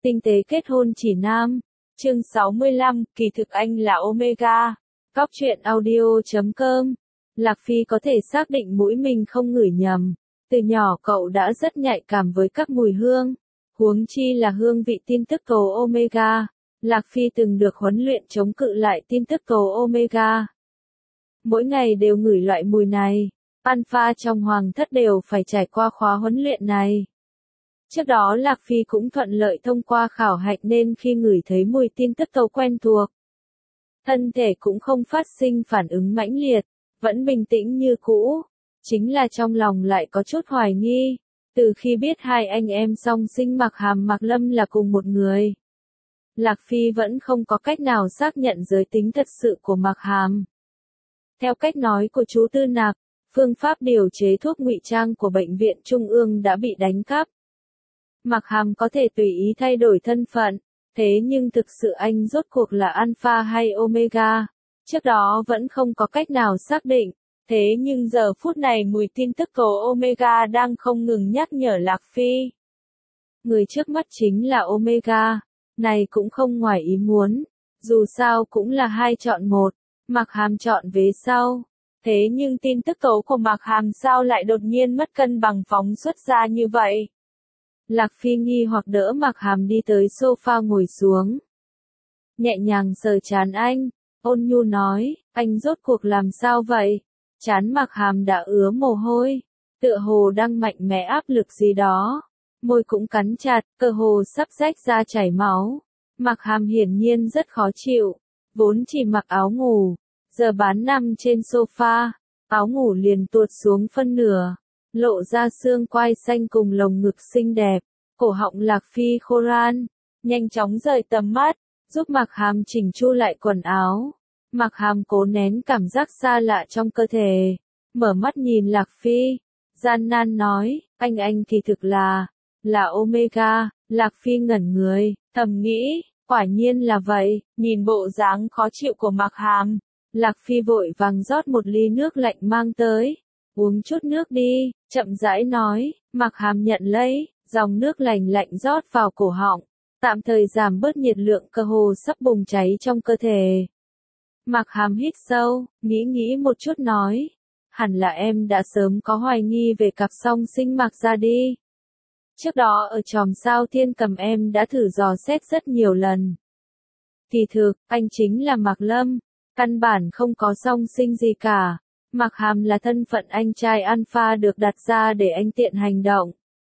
Tinh tế kết hôn chỉ nam. Chương 65, kỳ thực anh là Omega. Cóc truyện audio.com. Lạc Phi có thể xác định mũi mình không ngửi nhầm. Từ nhỏ cậu đã rất nhạy cảm với các mùi hương. Huống chi là hương vị tin tức tố Omega. Lạc Phi từng được huấn luyện chống cự lại tin tức tố Omega. Mỗi ngày đều ngửi loại mùi này. Alpha trong hoàng thất đều phải trải qua khóa huấn luyện này. Trước đó Lạc Phi cũng thuận lợi thông qua khảo hạch nên khi ngửi thấy mùi tin tức tố quen thuộc, thân thể cũng không phát sinh phản ứng mãnh liệt, vẫn bình tĩnh như cũ. Chính là trong lòng lại có chút hoài nghi. Từ khi biết hai anh em song sinh Mạc Hàm Mạc Lâm là cùng một người, Lạc Phi vẫn không có cách nào xác nhận giới tính thật sự của Mạc Hàm. Theo cách nói của chú Tư Nạp, phương pháp điều chế thuốc ngụy trang của Bệnh viện Trung ương đã bị đánh cắp. Mạc Hàm có thể tùy ý thay đổi thân phận, thế nhưng thực sự anh rốt cuộc là Alpha hay Omega, trước đó vẫn không có cách nào xác định. Thế nhưng giờ phút này mùi tin tức tố Omega đang không ngừng nhắc nhở Lạc Phi. Người trước mắt chính là Omega, này cũng không ngoài ý muốn, dù sao cũng là hai chọn một, Mạc Hàm chọn vế sau. Thế nhưng tin tức tố của Mạc Hàm sao lại đột nhiên mất cân bằng phóng xuất ra như vậy? Lạc Phi nghi hoặc đỡ Mạc Hàm đi tới sofa ngồi xuống. Nhẹ nhàng sờ trán anh, ôn nhu nói, anh rốt cuộc làm sao vậy? Trán Mạc Hàm đã ứa mồ hôi, tựa hồ đang mạnh mẽ áp lực gì đó. Môi cũng cắn chặt, cơ hồ sắp rách ra chảy máu. Mạc Hàm hiển nhiên rất khó chịu, vốn chỉ mặc áo ngủ, giờ bán nằm trên sofa, áo ngủ liền tuột xuống phân nửa, lộ ra xương quai xanh cùng lồng ngực xinh đẹp. Cổ họng Lạc Phi khô ran, nhanh chóng rời tầm mắt, giúp Mạc Hàm chỉnh chu lại quần áo. Mạc Hàm cố nén cảm giác xa lạ trong cơ thể, mở mắt nhìn Lạc Phi, gian nan nói, anh thì thực là Omega. Lạc Phi ngẩn người, thầm nghĩ, quả nhiên là vậy. Nhìn bộ dáng khó chịu của Mạc Hàm, Lạc Phi vội vàng rót một ly nước lạnh mang tới, uống chút nước đi, chậm rãi nói. Mạc Hàm nhận lấy, dòng nước lạnh lạnh rót vào cổ họng, tạm thời giảm bớt nhiệt lượng cơ hồ sắp bùng cháy trong cơ thể. Mạc Hàm hít sâu, nghĩ một chút nói, hẳn là em đã sớm có hoài nghi về cặp song sinh Mạc gia đi. Trước đó ở chòm sao Thiên Cầm em đã thử dò xét rất nhiều lần. Kỳ thực, anh chính là Mạc Lâm, căn bản không có song sinh gì cả. Mạc Hàm là thân phận anh trai Alpha được đặt ra để anh tiện hành động.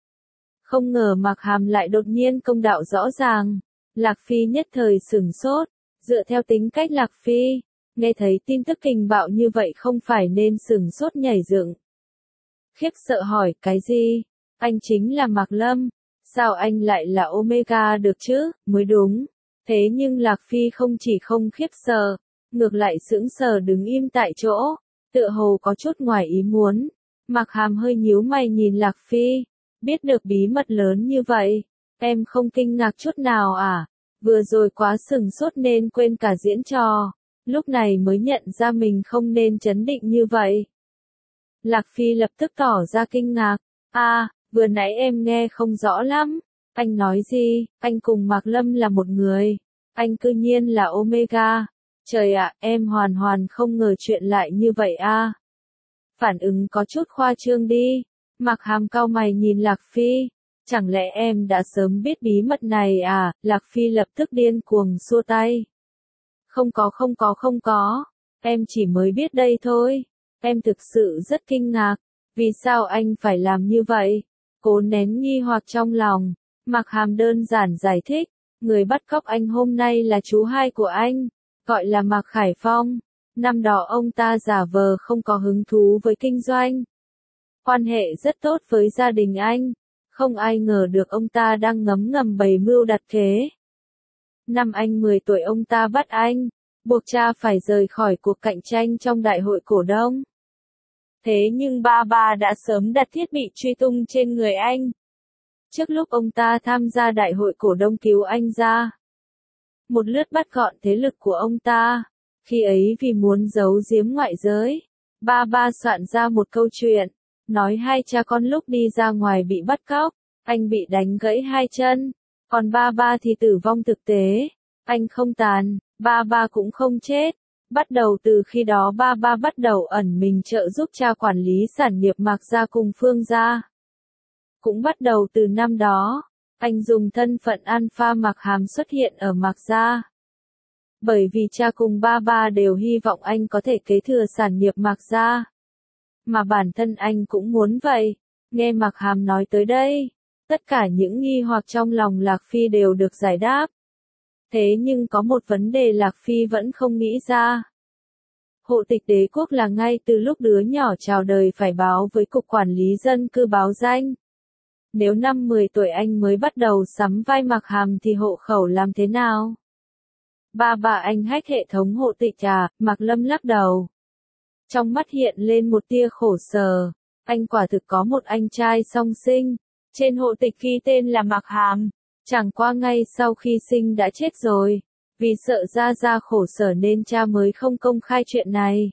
Không ngờ Mạc Hàm lại đột nhiên công đạo rõ ràng. Lạc Phi nhất thời sửng sốt, dựa theo tính cách Lạc Phi, nghe thấy tin tức kinh bạo như vậy không phải nên sửng sốt nhảy dựng. Khiếp sợ hỏi, cái gì? Anh chính là Mạc Lâm, sao anh lại là Omega được chứ? Mới đúng. Thế nhưng Lạc Phi không chỉ không khiếp sợ, ngược lại sững sờ đứng im tại chỗ, tựa hồ có chút ngoài ý muốn. Mạc Hàm hơi nhíu mày nhìn Lạc Phi, biết được bí mật lớn như vậy, em không kinh ngạc chút nào à? Vừa rồi quá sừng sốt nên quên cả diễn trò, lúc này mới nhận ra mình không nên trấn định như vậy. Lạc Phi lập tức tỏ ra kinh ngạc, vừa nãy em nghe không rõ lắm, anh nói gì? Anh cùng Mạc Lâm là một người, anh cư nhiên là Omega. Trời ạ, em hoàn không ngờ chuyện lại như vậy a. Phản ứng có chút khoa trương đi. Mạc Hàm cau mày nhìn Lạc Phi, chẳng lẽ em đã sớm biết bí mật này à? Lạc Phi lập tức điên cuồng xua tay. Không có, em chỉ mới biết đây thôi. Em thực sự rất kinh ngạc, vì sao anh phải làm như vậy? Cố nén nghi hoặc trong lòng, Mạc Hàm đơn giản giải thích, người bắt cóc anh hôm nay là chú hai của anh, gọi là Mạc Khải Phong. Năm đó ông ta giả vờ không có hứng thú với kinh doanh, quan hệ rất tốt với gia đình anh, không ai ngờ được ông ta đang ngấm ngầm bày mưu đặt kế. Năm anh 10 tuổi ông ta bắt anh, buộc cha phải rời khỏi cuộc cạnh tranh trong đại hội cổ đông. Thế nhưng ba đã sớm đặt thiết bị truy tung trên người anh. Trước lúc ông ta tham gia đại hội cổ đông cứu anh ra, một lướt bắt gọn thế lực của ông ta. Khi ấy vì muốn giấu giếm ngoại giới, ba soạn ra một câu chuyện, nói hai cha con lúc đi ra ngoài bị bắt cóc, anh bị đánh gãy hai chân, Còn ba ba thì tử vong thực tế. Anh không tàn, ba ba cũng không chết. Bắt đầu từ khi đó ba ba bắt đầu ẩn mình trợ giúp cha quản lý sản nghiệp Mạc Gia cùng Phương Gia. Cũng bắt đầu từ năm đó, anh dùng thân phận Alpha Mạc Hàm xuất hiện ở Mạc Gia. Bởi vì cha cùng ba ba đều hy vọng anh có thể kế thừa sản nghiệp Mạc Gia. Mà bản thân anh cũng muốn vậy. Nghe Mạc Hàm nói tới đây, tất cả những nghi hoặc trong lòng Lạc Phi đều được giải đáp. Thế nhưng có một vấn đề Lạc Phi vẫn không nghĩ ra. Hộ tịch đế quốc là ngay từ lúc đứa nhỏ chào đời phải báo với Cục Quản lý Dân cư báo danh. Nếu năm 10 tuổi anh mới bắt đầu sắm vai Mạc Hàm thì hộ khẩu làm thế nào? Ba bà anh hack hệ thống hộ tịch à? Mạc Lâm lắc đầu. Trong mắt hiện lên một tia khổ sở. Anh quả thực có một anh trai song sinh. Trên hộ tịch ghi tên là Mạc Hàm. Chẳng qua ngay sau khi sinh đã chết rồi. Vì sợ ra khổ sở nên cha mới không công khai chuyện này.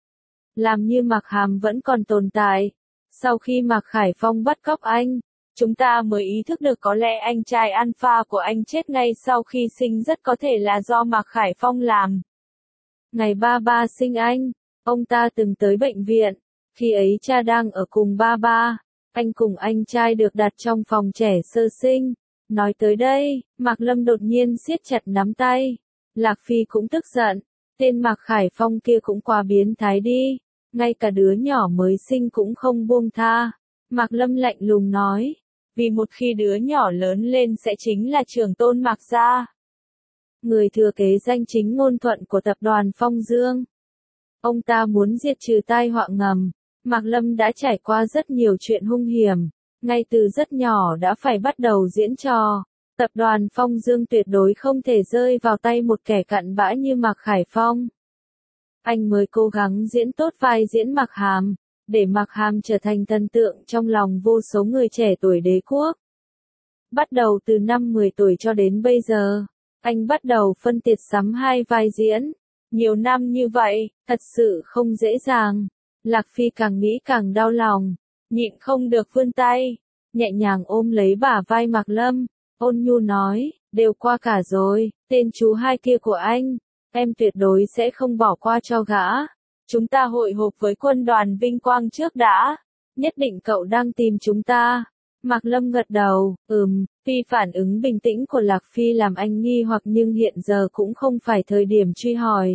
Làm như Mạc Hàm vẫn còn tồn tại. Sau khi Mạc Khải Phong bắt cóc anh, chúng ta mới ý thức được có lẽ anh trai Alpha của anh chết ngay sau khi sinh rất có thể là do Mạc Khải Phong làm. Ngày ba ba sinh ông ta từng tới bệnh viện. Khi ấy cha đang ở cùng ba ba. Anh cùng anh trai được đặt trong phòng trẻ sơ sinh. Nói tới đây, Mạc Lâm đột nhiên siết chặt nắm tay. Lạc Phi cũng tức giận. Tên Mạc Khải Phong kia cũng quá biến thái đi. Ngay cả đứa nhỏ mới sinh cũng không buông tha. Mạc Lâm lạnh lùng nói. Vì một khi đứa nhỏ lớn lên sẽ chính là trưởng tôn Mạc Gia. Người thừa kế danh chính ngôn thuận của tập đoàn Phong Dương. Ông ta muốn diệt trừ tai họa ngầm. Mạc Lâm đã trải qua rất nhiều chuyện hung hiểm. Ngay từ rất nhỏ đã phải bắt đầu diễn trò. Tập đoàn Phong Dương tuyệt đối không thể rơi vào tay một kẻ cặn bã như Mạc Khải Phong. Anh mới cố gắng diễn tốt vai diễn Mạc Hàm, để Mạc Hàm trở thành thần tượng trong lòng vô số người trẻ tuổi đế quốc. Bắt đầu từ năm 10 tuổi cho đến bây giờ, anh bắt đầu phân tiệt sắm hai vai diễn. Nhiều năm như vậy, thật sự không dễ dàng. Lạc Phi càng nghĩ càng đau lòng, nhịn không được vươn tay, nhẹ nhàng ôm lấy bả vai Mạc Lâm, ôn nhu nói, đều qua cả rồi, tên chú hai kia của anh, em tuyệt đối sẽ không bỏ qua cho gã. Chúng ta hội họp với quân đoàn Vinh Quang trước đã, nhất định cậu đang tìm chúng ta. Mạc Lâm gật đầu, Phi phản ứng bình tĩnh của Lạc Phi làm anh nghi hoặc nhưng hiện giờ cũng không phải thời điểm truy hỏi.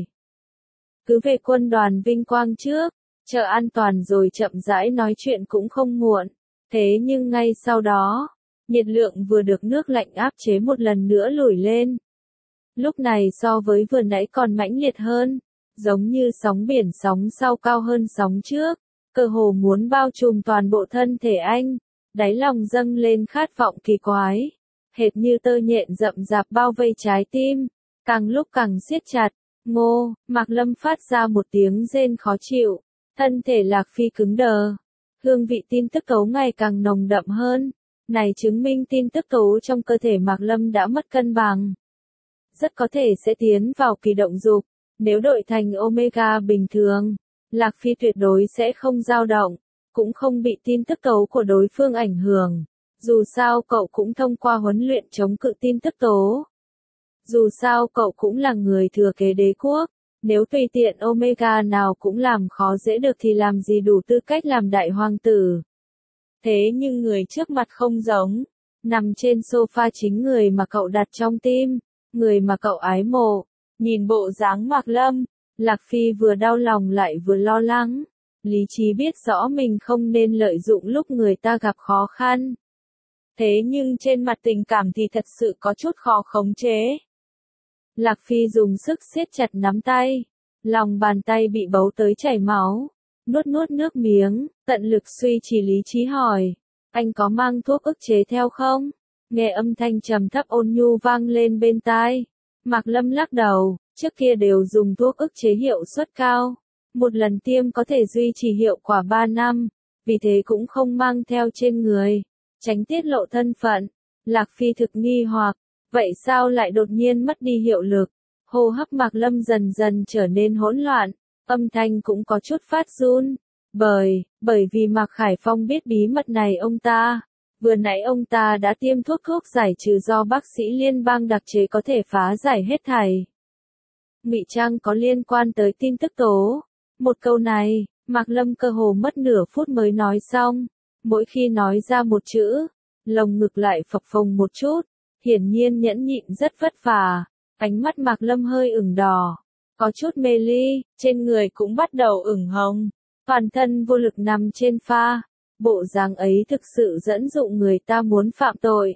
Cứ về quân đoàn Vinh Quang trước, chờ an toàn rồi chậm rãi nói chuyện cũng không muộn. Thế nhưng ngay sau đó, nhiệt lượng vừa được nước lạnh áp chế một lần nữa nổi lên. Lúc này so với vừa nãy còn mãnh liệt hơn, giống như sóng biển sóng sau cao hơn sóng trước, cơ hồ muốn bao trùm toàn bộ thân thể anh, đáy lòng dâng lên khát vọng kỳ quái, hệt như tơ nhện rậm rạp bao vây trái tim, càng lúc càng siết chặt. Ngô, Mạc Lâm phát ra một tiếng rên khó chịu, thân thể Lạc Phi cứng đờ. Hương vị tin tức tố ngày càng nồng đậm hơn, này chứng minh tin tức tố trong cơ thể Mạc Lâm đã mất cân bằng. Rất có thể sẽ tiến vào kỳ động dục, nếu đổi thành Omega bình thường, Lạc Phi tuyệt đối sẽ không dao động, cũng không bị tin tức tố của đối phương ảnh hưởng. Dù sao cậu cũng thông qua huấn luyện chống cự tin tức tố. Dù sao cậu cũng là người thừa kế đế quốc, nếu tùy tiện Omega nào cũng làm khó dễ được thì làm gì đủ tư cách làm đại hoàng tử. Thế nhưng người trước mặt không giống, nằm trên sofa chính người mà cậu đặt trong tim, người mà cậu ái mộ. Nhìn bộ dáng Mạc Lâm, Lạc Phi vừa đau lòng lại vừa lo lắng. Lý trí biết rõ mình không nên lợi dụng lúc người ta gặp khó khăn. Thế nhưng trên mặt tình cảm thì thật sự có chút khó khống chế. Lạc Phi dùng sức siết chặt nắm tay, lòng bàn tay bị bấu tới chảy máu, nuốt nước miếng, tận lực duy trì lý trí hỏi, anh có mang thuốc ức chế theo không? Nghe âm thanh trầm thấp ôn nhu vang lên bên tai, Mạc Lâm lắc đầu, trước kia đều dùng thuốc ức chế hiệu suất cao, một lần tiêm có thể duy trì hiệu quả 3 năm, vì thế cũng không mang theo trên người, tránh tiết lộ thân phận. Lạc Phi thực nghi hoặc, vậy sao lại đột nhiên mất đi hiệu lực? Hô hấp Mạc Lâm dần dần trở nên hỗn loạn, âm thanh cũng có chút phát run. Bởi vì Mạc Khải Phong biết bí mật này ông ta Vừa nãy ông ta đã tiêm thuốc giải trừ do bác sĩ liên bang đặc chế có thể phá giải hết thảy. Ngụy trang có liên quan tới tin tức tố. Một câu này, Mạc Lâm cơ hồ mất nửa phút mới nói xong. Mỗi khi nói ra một chữ, lồng ngực lại phập phồng một chút. Hiển nhiên nhẫn nhịn rất vất vả. Ánh mắt Mạc Lâm hơi ửng đỏ, có chút mê ly, trên người cũng bắt đầu ửng hồng. Toàn thân vô lực nằm trên pha. Bộ dáng ấy thực sự dẫn dụ người ta muốn phạm tội.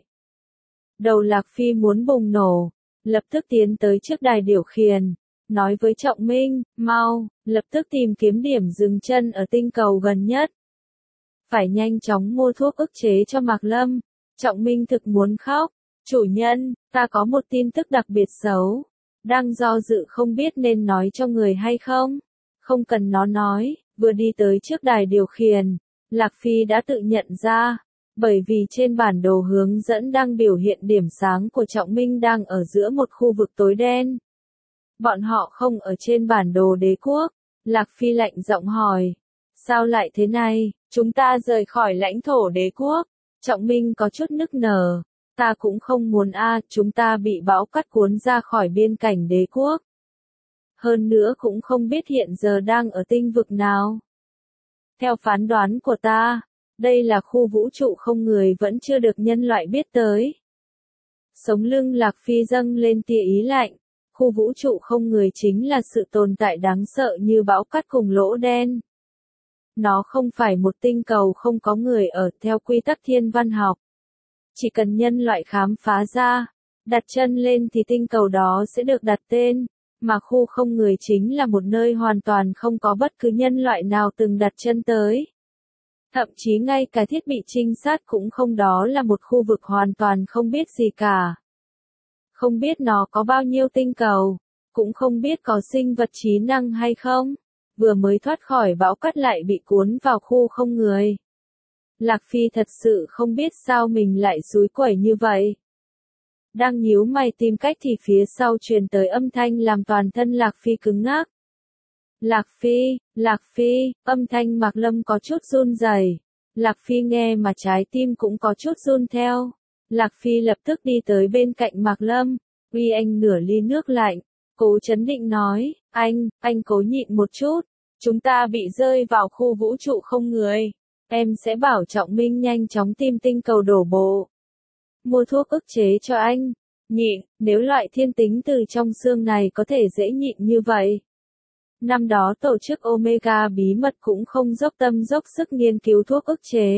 Đầu Lạc Phi muốn bùng nổ, lập tức tiến tới trước đài điều khiển, nói với Trọng Minh, mau, lập tức tìm kiếm điểm dừng chân ở tinh cầu gần nhất. Phải nhanh chóng mua thuốc ức chế cho Mạc Lâm. Trọng Minh thực muốn khóc. Chủ nhân, ta có một tin tức đặc biệt xấu. Đang do dự không biết nên nói cho người hay không. Không cần nó nói, vừa đi tới trước đài điều khiển. Lạc Phi đã tự nhận ra, bởi vì trên bản đồ hướng dẫn đang biểu hiện điểm sáng của Trọng Minh đang ở giữa một khu vực tối đen. Bọn họ không ở trên bản đồ đế quốc. Lạc Phi lạnh giọng hỏi, sao lại thế này, chúng ta rời khỏi lãnh thổ đế quốc. Trọng Minh có chút nức nở, ta cũng không muốn chúng ta bị bão cắt cuốn ra khỏi biên cảnh đế quốc. Hơn nữa cũng không biết hiện giờ đang ở tinh vực nào. Theo phán đoán của ta, đây là khu vũ trụ không người vẫn chưa được nhân loại biết tới. Sống lưng Lạc Phi dâng lên tia ý lạnh, khu vũ trụ không người chính là sự tồn tại đáng sợ như bão cát cùng lỗ đen. Nó không phải một tinh cầu không có người ở theo quy tắc thiên văn học. Chỉ cần nhân loại khám phá ra, đặt chân lên thì tinh cầu đó sẽ được đặt tên. Mà khu không người chính là một nơi hoàn toàn không có bất cứ nhân loại nào từng đặt chân tới. Thậm chí ngay cả thiết bị trinh sát cũng không, đó là một khu vực hoàn toàn không biết gì cả. Không biết nó có bao nhiêu tinh cầu, cũng không biết có sinh vật trí năng hay không. Vừa mới thoát khỏi bão cát lại bị cuốn vào khu không người. Lạc Phi thật sự không biết sao mình lại xúi quẩy như vậy. Đang nhíu mày tìm cách thì phía sau truyền tới âm thanh làm toàn thân Lạc Phi cứng ngắc. Lạc Phi, âm thanh Mạc Lâm có chút run rẩy. Lạc Phi nghe mà trái tim cũng có chút run theo. Lạc Phi lập tức đi tới bên cạnh Mạc Lâm, uy anh nửa ly nước lạnh, cố chấn định nói, anh cố nhịn một chút, chúng ta bị rơi vào khu vũ trụ không người. Em sẽ bảo Trọng Minh nhanh chóng tìm tinh cầu đổ bộ. Mua thuốc ức chế cho anh. Nhịn, nếu loại thiên tính từ trong xương này có thể dễ nhịn như vậy. Năm đó tổ chức Omega bí mật cũng không dốc tâm dốc sức nghiên cứu thuốc ức chế.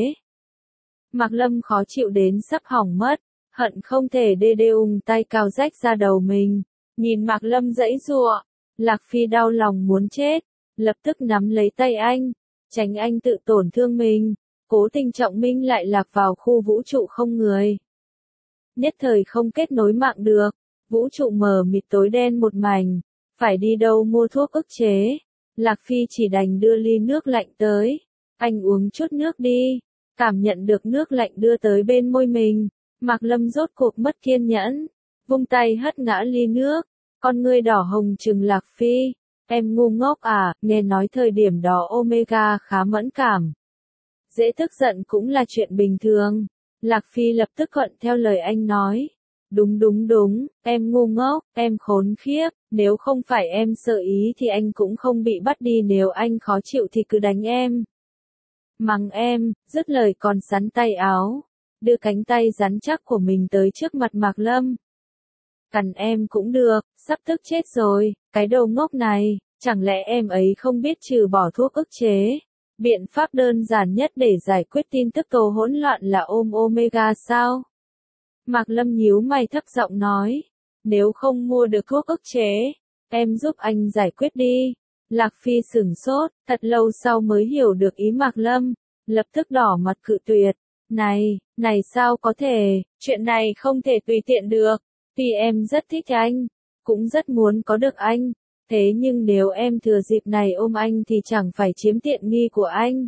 Mạc Lâm khó chịu đến sắp hỏng mất, hận không thể đê tay cào rách ra đầu mình. Nhìn Mạc Lâm giãy giụa, Lạc Phi đau lòng muốn chết, lập tức nắm lấy tay anh, tránh anh tự tổn thương mình. Cố tình Trọng Minh lại lạc vào khu vũ trụ không người. Nhất thời không kết nối mạng được, vũ trụ mờ mịt tối đen một mảnh, phải đi đâu mua thuốc ức chế. Lạc Phi chỉ đành đưa ly nước lạnh tới, anh uống chút nước đi. Cảm nhận được nước lạnh đưa tới bên môi mình, Mạc Lâm rốt cuộc mất kiên nhẫn, vung tay hất ngã ly nước, con ngươi đỏ hồng trừng Lạc Phi, em ngu ngốc à, nghe nói thời điểm đó Omega khá mẫn cảm. Dễ tức giận cũng là chuyện bình thường. Lạc Phi lập tức thuận theo lời anh nói. Đúng, em ngu ngốc, em khốn khiếp, nếu không phải em sợ ý thì anh cũng không bị bắt đi, nếu anh khó chịu thì cứ đánh em. Mắng em, dứt lời còn sắn tay áo, đưa cánh tay rắn chắc của mình tới trước mặt Mạc Lâm. Cằn em cũng được, sắp tức chết rồi, cái đầu ngốc này, chẳng lẽ em ấy không biết trừ bỏ thuốc ức chế. Biện pháp đơn giản nhất để giải quyết tin tức tố hỗn loạn là ôm Omega sao? Mạc Lâm nhíu mày thấp giọng nói, nếu không mua được thuốc ức chế, em giúp anh giải quyết đi. Lạc Phi sửng sốt, thật lâu sau mới hiểu được ý Mạc Lâm, lập tức đỏ mặt cự tuyệt. Này sao có thể, chuyện này không thể tùy tiện được. Tuy em rất thích anh, cũng rất muốn có được anh. Thế nhưng nếu em thừa dịp này ôm anh thì chẳng phải chiếm tiện nghi của anh.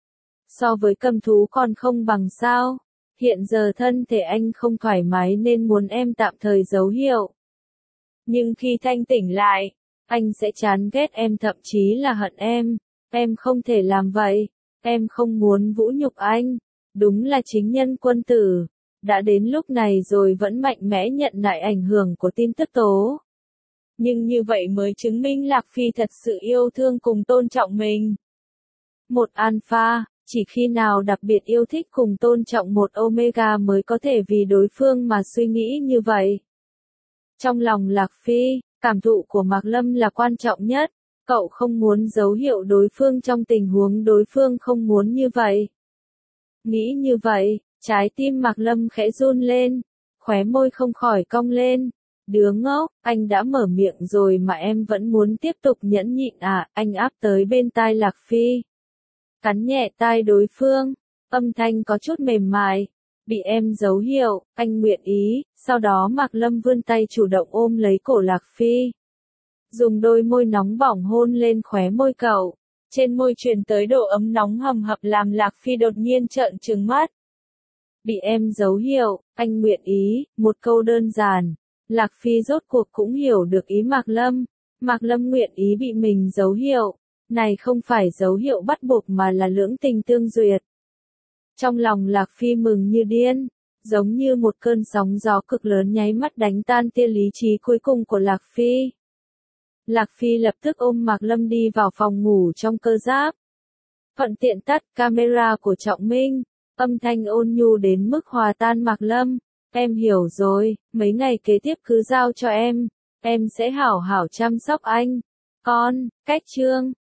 So với cầm thú còn không bằng sao. Hiện giờ thân thể anh không thoải mái nên muốn em tạm thời giấu hiệu. Nhưng khi thanh tỉnh lại, anh sẽ chán ghét em, thậm chí là hận em. Em không thể làm vậy. Em không muốn vũ nhục anh. Đúng là chính nhân quân tử. Đã đến lúc này rồi vẫn mạnh mẽ nhận lại ảnh hưởng của tin tức tố. Nhưng như vậy mới chứng minh Lạc Phi thật sự yêu thương cùng tôn trọng mình. Một alpha, chỉ khi nào đặc biệt yêu thích cùng tôn trọng một omega mới có thể vì đối phương mà suy nghĩ như vậy. Trong lòng Lạc Phi, cảm thụ của Mạc Lâm là quan trọng nhất, cậu không muốn dấu hiệu đối phương trong tình huống đối phương không muốn như vậy. Nghĩ như vậy, trái tim Mạc Lâm khẽ run lên, khóe môi không khỏi cong lên. Đứa ngốc, anh đã mở miệng rồi mà em vẫn muốn tiếp tục nhẫn nhịn à, anh áp tới bên tai Lạc Phi. Cắn nhẹ tai đối phương, âm thanh có chút mềm mại. Bị em dấu hiệu, anh nguyện ý, sau đó Mạc Lâm vươn tay chủ động ôm lấy cổ Lạc Phi. Dùng đôi môi nóng bỏng hôn lên khóe môi cậu. Trên môi truyền tới độ ấm nóng hầm hập làm Lạc Phi đột nhiên trợn trừng mắt. Bị em dấu hiệu, anh nguyện ý, một câu đơn giản. Lạc Phi rốt cuộc cũng hiểu được ý Mạc Lâm. Mạc Lâm nguyện ý bị mình dấu hiệu. Này không phải dấu hiệu bắt buộc mà là lưỡng tình tương duyệt. Trong lòng Lạc Phi mừng như điên, giống như một cơn sóng gió cực lớn nháy mắt đánh tan tia lý trí cuối cùng của Lạc Phi. Lạc Phi lập tức ôm Mạc Lâm đi vào phòng ngủ trong cơ giáp. Thuận tiện tắt camera của Trọng Minh, âm thanh ôn nhu đến mức hòa tan Mạc Lâm. Em hiểu rồi, mấy ngày kế tiếp cứ giao cho em sẽ hảo hảo chăm sóc anh. Con, cách chương.